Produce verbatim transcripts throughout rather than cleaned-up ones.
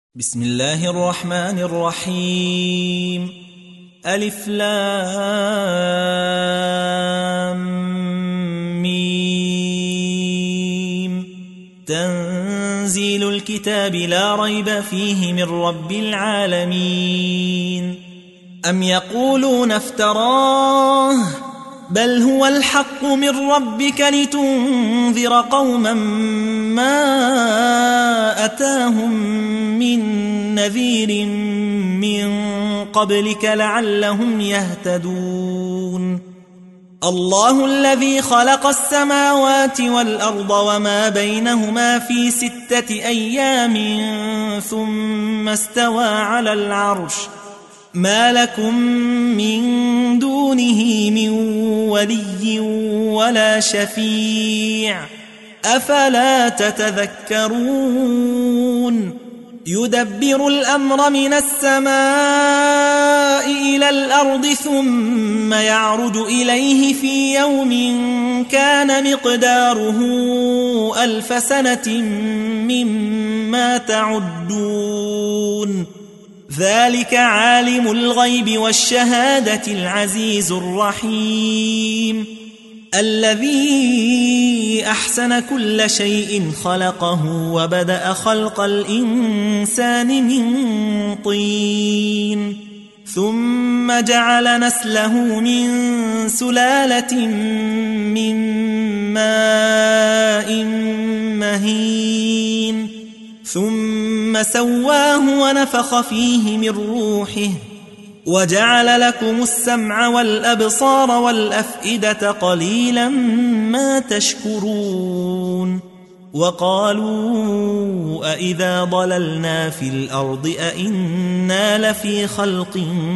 بسم الله الرحمن الرحيم. ألف لام ميم. تنزيل الكتاب لا ريب فيه من رب العالمين. أم يقولون افتراه بل هو الحق من ربك لتنذر قوما ما أتاهم من نذير من قبلك لعلهم يهتدون. الله الذي خلق السماوات والأرض وما بينهما في ستة أيام ثم استوى على العرش ما لكم من دونه من ولي ولا شفيع أفلا تتذكرون. يدبر الأمر من السماء إلى الأرض ثم يعرج إليه في يوم كان مقداره ألف سنة مما تعدون. ذلك عالم الغيب والشهادة العزيز الرحيم الذي أحسن كل شيء خلقه وبدأ خلق الإنسان من طين ثم جعل نسله من سلالة من ماء مهين ثم سواه ونفخ فيه من روحه وجعل لكم السمع والأبصار والأفئدة قليلا ما تشكرون. وقالوا أإذا ضللنا في الأرض أإنا لفي خلق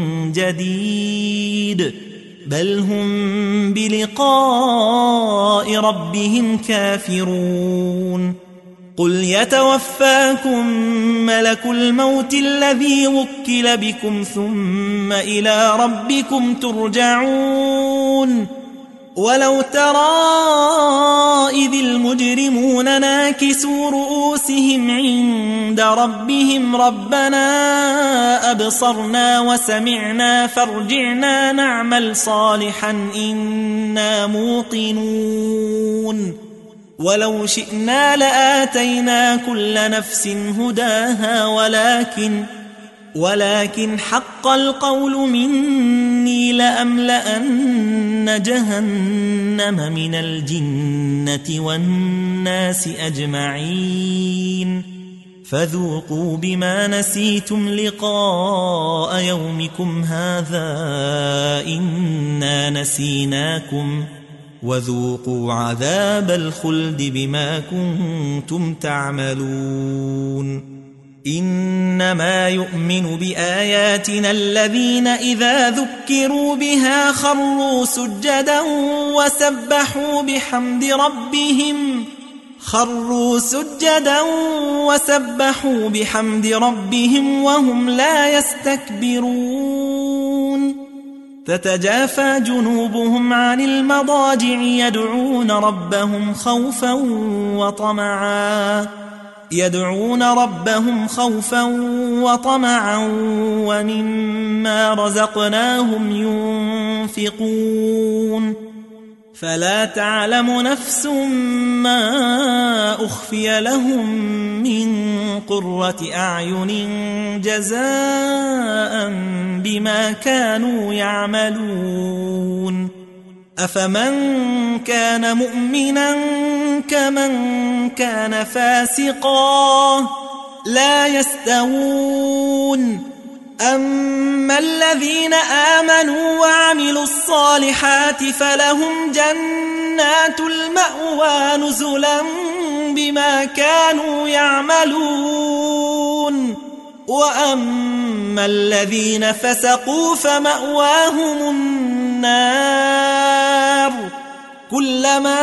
جديد بل هم بلقاء ربهم كافرون. قل يتوفاكم ملك الموت الذي وكل بكم ثم إلى ربكم ترجعون. ولو ترى إذ المجرمون ناكسوا رؤوسهم عند ربهم ربنا أبصرنا وسمعنا فارجعنا نعمل صالحا إنا موقنون. ولو شئنا لآتينا كل نفس هداها ولكن ولكن حق القول مني لأملأن جهنم من الجنة والناس أجمعين فذوقوا بما نسيتم لقاء يومكم هذا إنا نسيناكم وذوقوا عذاب الخلد بما كنتم تعملون. إنما يؤمن بآياتنا الذين إذا ذكروا بها خروا سجدا وسبحوا بحمد ربهم خروا سجدا وسبحوا بحمد ربهم وهم لا يستكبرون. تتجافى جنوبهم عن المضاجع يدعون ربهم خوفا وطمعا يدعون ربهم خوفا وطمعا ومما رزقناهم ينفقون. فلا تعلم نفس ما أخفي لهم من قرة أعين جزاء بما كانوا يعملون. أفمن كان مؤمنا كمن كان فاسقا لا يستوون. أما الذين آمنوا وعملوا الصالحات فلهم جنات المأوى نزلا بما كانوا يعملون. وأما الذين فسقوا فمأواهم النار كلما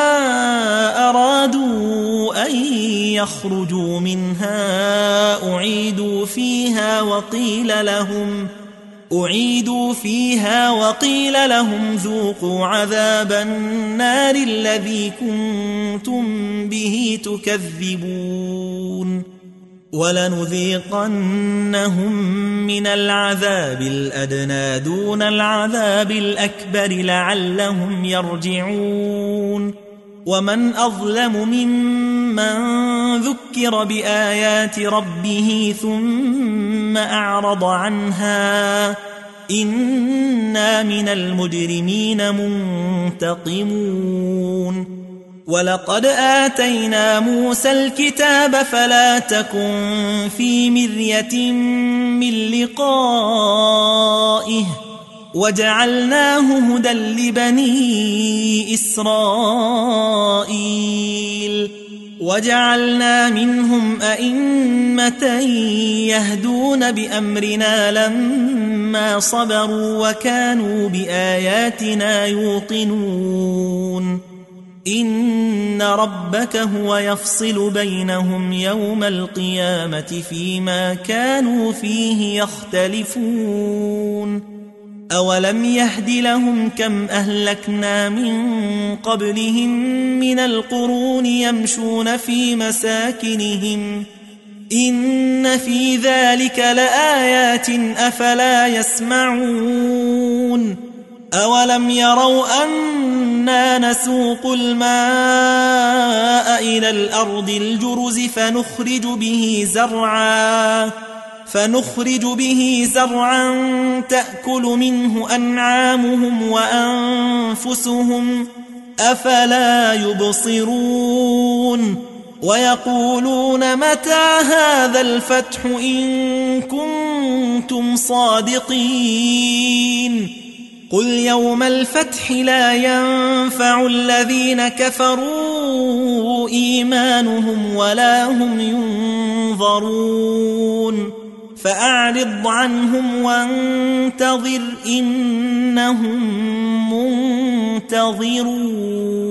أرادوا أن يخرجوا منها أعيدوا فيها وقيل لهم أعيدوا فيها وقيل لهم ذوقوا عذاب النار الذي كنتم به تكذبون. ولنذيقنهم من العذاب الأدنى دون العذاب الأكبر لعلهم يرجعون ومن أظلم ممن ذكر بآيات ربه ثم أعرض عنها إنا من المجرمين منتقمون ولقد آتينا موسى الكتاب فلا تكن في مرية من لقائه وجعلناه هدى لبني إسرائيل وجعلنا منهم أئمة يهدون بأمرنا لما صبروا وكانوا بآياتنا يوقنون إن ربك هو يفصل بينهم يوم القيامة فيما كانوا فيه يختلفون أولم يهد لهم كم أهلكنا من قبلهم من القرون يمشون في مساكنهم إن في ذلك لآيات أفلا يسمعون أولم يروا أنا نسوق الماء إلى الأرض الجرز فنخرج به زرعا فنخرج به زرعا تأكل منه أنعامهم وأنفسهم أفلا يبصرون ويقولون متى هذا الفتح إن كنتم صادقين قل يوم الفتح لا ينفع الذين كفروا إيمانهم ولا هم ينظرون فأعرض عنهم وانتظر إنهم منتظرون